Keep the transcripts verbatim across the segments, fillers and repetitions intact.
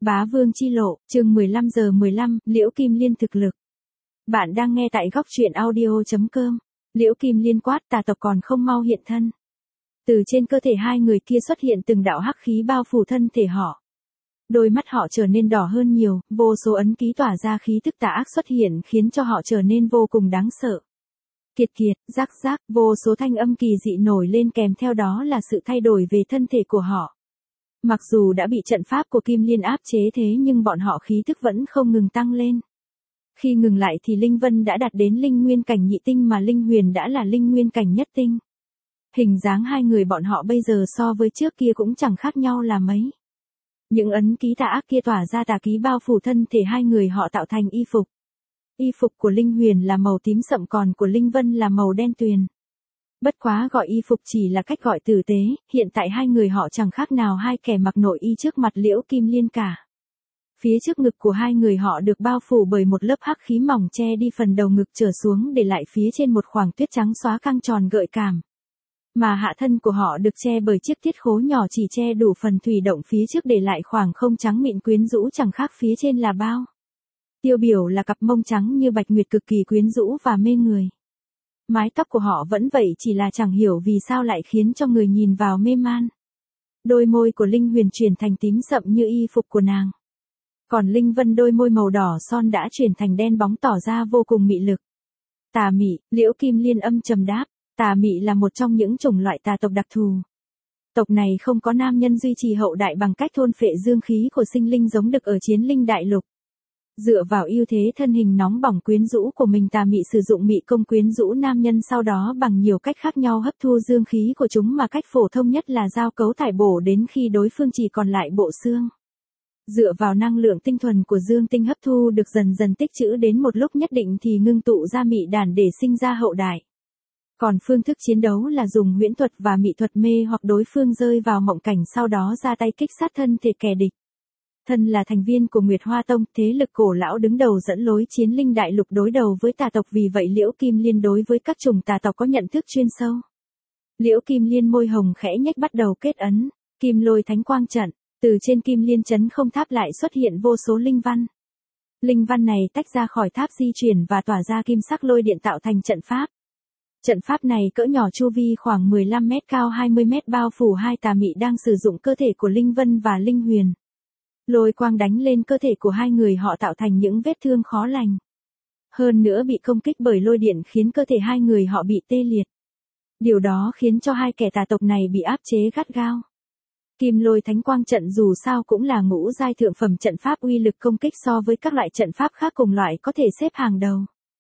Bá Vương Chi Lộ, chương mười lăm giờ mười lăm, Liễu Kim Liên thực lực. Bạn đang nghe tại góc truyện audio chấm com. Liễu Kim Liên quát, tà tộc còn không mau hiện thân. Từ trên cơ thể hai người kia xuất hiện từng đạo hắc khí bao phủ thân thể họ. Đôi mắt họ trở nên đỏ hơn nhiều, vô số ấn ký tỏa ra khí tức tà ác xuất hiện khiến cho họ trở nên vô cùng đáng sợ. Kiệt kiệt, rắc rắc, vô số thanh âm kỳ dị nổi lên kèm theo đó là sự thay đổi về thân thể của họ. Mặc dù đã bị trận pháp của Kim Liên áp chế thế nhưng bọn họ khí thức vẫn không ngừng tăng lên. Khi ngừng lại thì Linh Vân đã đạt đến linh nguyên cảnh nhị tinh mà Linh Huyền đã là linh nguyên cảnh nhất tinh. Hình dáng hai người bọn họ bây giờ so với trước kia cũng chẳng khác nhau là mấy. Những ấn ký tà ác kia tỏa ra tà ký bao phủ thân thể hai người họ tạo thành y phục. Y phục của Linh Huyền là màu tím sậm còn của Linh Vân là màu đen tuyền. Bất quá gọi y phục chỉ là cách gọi tử tế, hiện tại hai người họ chẳng khác nào hai kẻ mặc nội y trước mặt Liễu Kim Liên cả. Phía trước ngực của hai người họ được bao phủ bởi một lớp hắc khí mỏng che đi phần đầu ngực trở xuống để lại phía trên một khoảng tuyết trắng xóa căng tròn gợi cảm. Mà hạ thân của họ được che bởi chiếc thiết khố nhỏ chỉ che đủ phần thủy động phía trước để lại khoảng không trắng mịn quyến rũ chẳng khác phía trên là bao. Tiêu biểu là cặp mông trắng như bạch nguyệt cực kỳ quyến rũ và mê người. Mái tóc của họ vẫn vậy chỉ là chẳng hiểu vì sao lại khiến cho người nhìn vào mê man. Đôi môi của Linh Huyền chuyển thành tím sậm như y phục của nàng. Còn Linh Vân đôi môi màu đỏ son đã chuyển thành đen bóng tỏ ra vô cùng mị lực. Tà mị, Liễu Kim Liên âm trầm đáp, tà mị là một trong những chủng loại tà tộc đặc thù. Tộc này không có nam nhân duy trì hậu đại bằng cách thôn phệ dương khí của sinh linh giống đực ở Chiến Linh Đại Lục. Dựa vào ưu thế thân hình nóng bỏng quyến rũ của mình tà mị sử dụng mị công quyến rũ nam nhân sau đó bằng nhiều cách khác nhau hấp thu dương khí của chúng mà cách phổ thông nhất là giao cấu thải bổ đến khi đối phương chỉ còn lại bộ xương. Dựa vào năng lượng tinh thuần của dương tinh hấp thu được dần dần tích trữ đến một lúc nhất định thì ngưng tụ ra mị đàn để sinh ra hậu đại. Còn phương thức chiến đấu là dùng huyễn thuật và mị thuật mê hoặc đối phương rơi vào mộng cảnh sau đó ra tay kích sát thân thể kẻ địch. Thân là thành viên của Nguyệt Hoa Tông, thế lực cổ lão đứng đầu dẫn lối Chiến Linh Đại Lục đối đầu với tà tộc vì vậy Liễu Kim Liên đối với các chủng tà tộc có nhận thức chuyên sâu. Liễu Kim Liên môi hồng khẽ nhếch bắt đầu kết ấn, Kim Lôi Thánh Quang Trận, từ trên Kim Liên chấn không tháp lại xuất hiện vô số linh văn. Linh văn này tách ra khỏi tháp di chuyển và tỏa ra kim sắc lôi điện tạo thành trận pháp. Trận pháp này cỡ nhỏ chu vi khoảng mười lăm mét cao hai mươi mét bao phủ hai tà mị đang sử dụng cơ thể của Linh Vân và Linh Huyền. Lôi quang đánh lên cơ thể của hai người họ tạo thành những vết thương khó lành. Hơn nữa bị công kích bởi lôi điện khiến cơ thể hai người họ bị tê liệt. Điều đó khiến cho hai kẻ tà tộc này bị áp chế gắt gao. Kim Lôi Thánh Quang Trận dù sao cũng là ngũ giai thượng phẩm trận pháp uy lực công kích so với các loại trận pháp khác cùng loại có thể xếp hàng đầu.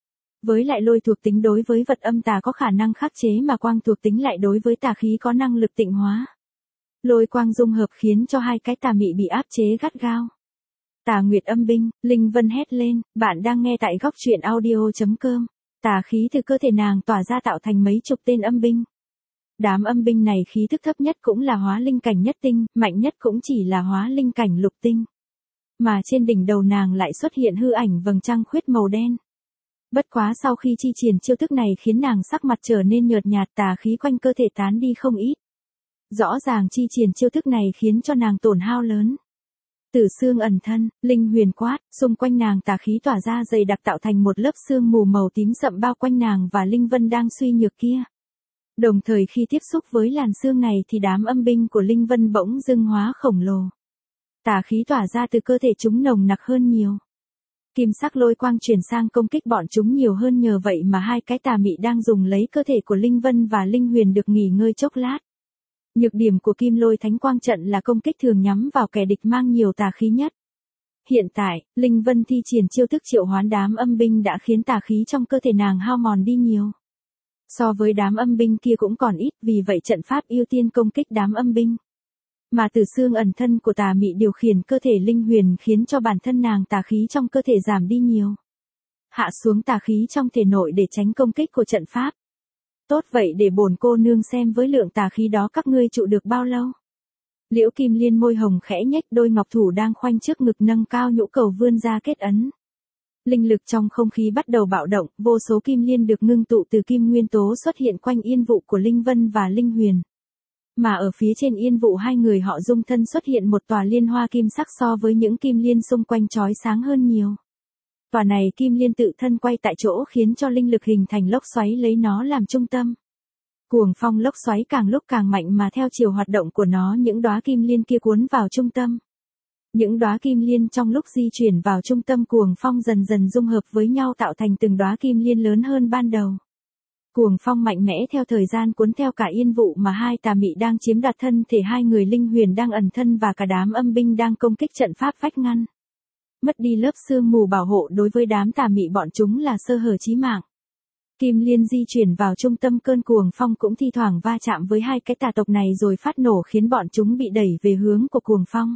Với lại lôi thuộc tính đối với vật âm tà có khả năng khắc chế mà quang thuộc tính lại đối với tà khí có năng lực tịnh hóa. Lôi quang dung hợp khiến cho hai cái tà mị bị áp chế gắt gao. Tà Nguyệt âm binh, Linh Vân hét lên, bạn đang nghe tại góc truyện audio chấm com. Tà khí từ cơ thể nàng tỏa ra tạo thành mấy chục tên âm binh. Đám âm binh này khí thức thấp nhất cũng là hóa linh cảnh nhất tinh, mạnh nhất cũng chỉ là hóa linh cảnh lục tinh. Mà trên đỉnh đầu nàng lại xuất hiện hư ảnh vầng trăng khuyết màu đen. Bất quá sau khi chi triển chiêu thức này khiến nàng sắc mặt trở nên nhợt nhạt tà khí quanh cơ thể tán đi không ít. Rõ ràng chi triển chiêu thức này khiến cho nàng tổn hao lớn. Tử xương ẩn thân, Linh Huyền quát, xung quanh nàng tà khí tỏa ra dày đặc tạo thành một lớp sương mù màu tím sậm bao quanh nàng và Linh Vân đang suy nhược kia. Đồng thời khi tiếp xúc với làn sương này thì đám âm binh của Linh Vân bỗng dưng hóa khổng lồ. Tà khí tỏa ra từ cơ thể chúng nồng nặc hơn nhiều. Kim sắc lôi quang chuyển sang công kích bọn chúng nhiều hơn nhờ vậy mà hai cái tà mị đang dùng lấy cơ thể của Linh Vân và Linh Huyền được nghỉ ngơi chốc lát. Nhược điểm của Kim Lôi Thánh Quang Trận là công kích thường nhắm vào kẻ địch mang nhiều tà khí nhất. Hiện tại, Linh Vân thi triển chiêu thức triệu hoán đám âm binh đã khiến tà khí trong cơ thể nàng hao mòn đi nhiều. So với đám âm binh kia cũng còn ít vì vậy trận pháp ưu tiên công kích đám âm binh. Mà từ xương ẩn thân của tà mị điều khiển cơ thể Linh Huyền khiến cho bản thân nàng tà khí trong cơ thể giảm đi nhiều. Hạ xuống tà khí trong thể nội để tránh công kích của trận pháp. Tốt vậy để bổn cô nương xem với lượng tà khí đó các ngươi trụ được bao lâu. Liễu Kim Liên môi hồng khẽ nhếch đôi ngọc thủ đang khoanh trước ngực nâng cao nhũ cầu vươn ra kết ấn. Linh lực trong không khí bắt đầu bạo động, vô số kim liên được ngưng tụ từ kim nguyên tố xuất hiện quanh yên vụ của Linh Vân và Linh Huyền. Mà ở phía trên yên vụ hai người họ dung thân xuất hiện một tòa liên hoa kim sắc so với những kim liên xung quanh chói sáng hơn nhiều. Tòa này kim liên tự thân quay tại chỗ khiến cho linh lực hình thành lốc xoáy lấy nó làm trung tâm. Cuồng phong lốc xoáy càng lúc càng mạnh mà theo chiều hoạt động của nó những đóa kim liên kia cuốn vào trung tâm. Những đóa kim liên trong lúc di chuyển vào trung tâm cuồng phong dần dần dung hợp với nhau tạo thành từng đóa kim liên lớn hơn ban đầu. Cuồng phong mạnh mẽ theo thời gian cuốn theo cả yên vụ mà hai tà mị đang chiếm đoạt thân thể hai người linh huyền đang ẩn thân và cả đám âm binh đang công kích trận pháp vách ngăn. Mất đi lớp sương mù bảo hộ đối với đám tà mị bọn chúng là sơ hở chí mạng. Kim liên di chuyển vào trung tâm cơn cuồng phong cũng thi thoảng va chạm với hai cái tà tộc này rồi phát nổ khiến bọn chúng bị đẩy về hướng của cuồng phong.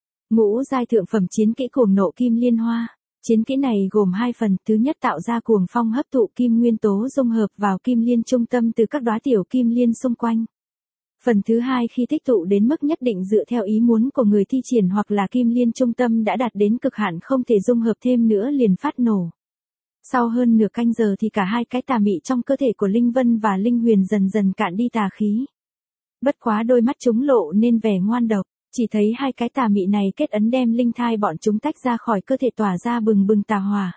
Ngũ giai thượng phẩm chiến kỹ cuồng nộ kim liên hoa. Chiến kỹ này gồm hai phần, thứ nhất tạo ra cuồng phong hấp thụ kim nguyên tố dung hợp vào kim liên trung tâm từ các đóa tiểu kim liên xung quanh. Phần thứ hai khi tích tụ đến mức nhất định dựa theo ý muốn của người thi triển hoặc là kim liên trung tâm đã đạt đến cực hạn không thể dung hợp thêm nữa liền phát nổ. Sau hơn nửa canh giờ thì cả hai cái tà mị trong cơ thể của Linh Vân và Linh Huyền dần dần cạn đi tà khí. Bất quá đôi mắt chúng lộ nên vẻ ngoan độc, chỉ thấy hai cái tà mị này kết ấn đem linh thai bọn chúng tách ra khỏi cơ thể tỏa ra bừng bừng tà hỏa.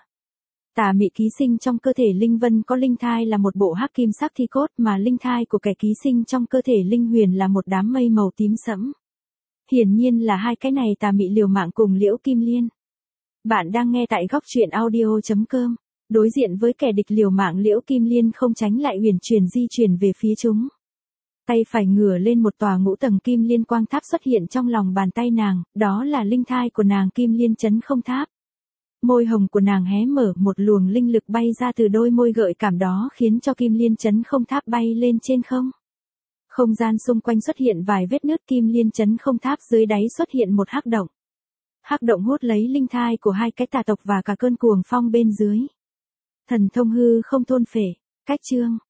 Tà mị ký sinh trong cơ thể Linh Vân có linh thai là một bộ hắc kim sắc thi cốt mà linh thai của kẻ ký sinh trong cơ thể Linh Huyền là một đám mây màu tím sẫm. Hiển nhiên là hai cái này tà mị liều mạng cùng Liễu Kim Liên. Bạn đang nghe tại góc truyện audio chấm com. Đối diện với kẻ địch liều mạng Liễu Kim Liên không tránh lại uyển chuyển di chuyển về phía chúng. Tay phải ngửa lên một tòa ngũ tầng kim liên quang tháp xuất hiện trong lòng bàn tay nàng, đó là linh thai của nàng Kim Liên Chấn Không Tháp. Môi hồng của nàng hé mở một luồng linh lực bay ra từ đôi môi gợi cảm đó khiến cho Kim Liên Chấn Không Tháp bay lên trên không. Không gian xung quanh xuất hiện vài vết nứt Kim Liên Chấn Không Tháp dưới đáy xuất hiện một hắc động. Hắc động hút lấy linh thai của hai cái tà tộc và cả cơn cuồng phong bên dưới. Thần thông hư không thôn phệ, cách chương.